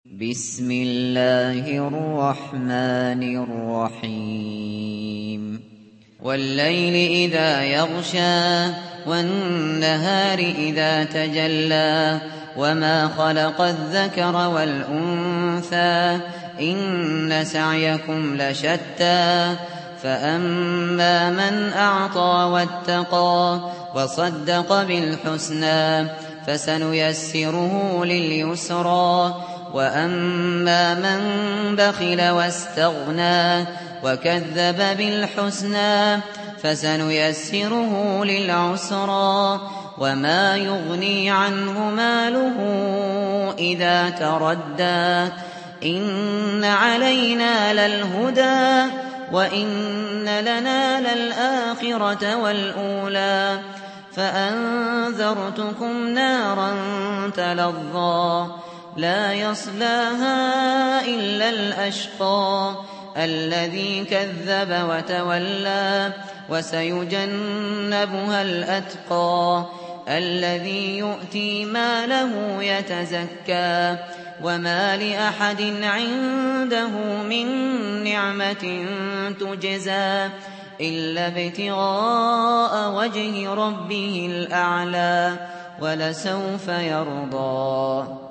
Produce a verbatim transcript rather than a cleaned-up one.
بسم الله الرحمن الرحيم والليل إذا يغشى والنهار إذا تجلى وما خلق الذكر والأنثى إن سعيكم لشتى فأما من أعطى واتقى وصدق بالحسنى فسنيسره لليسرى وأما من بخل واستغنى وكذب بالحسنى فسنيسره للعسرى وما يغني عنه ماله إذا تردى إن علينا للهدى وإن لنا للآخرة والأولى فأنذرتكم نارا تلظى لا يصلاها إلا الأشقى الذي كذب وتولى وسيجنبها الأتقى الذي يؤتي ماله يتزكى وما لأحد عنده من نعمة تجزى إلا ابتغاء وجه ربه الأعلى ولسوف يرضى.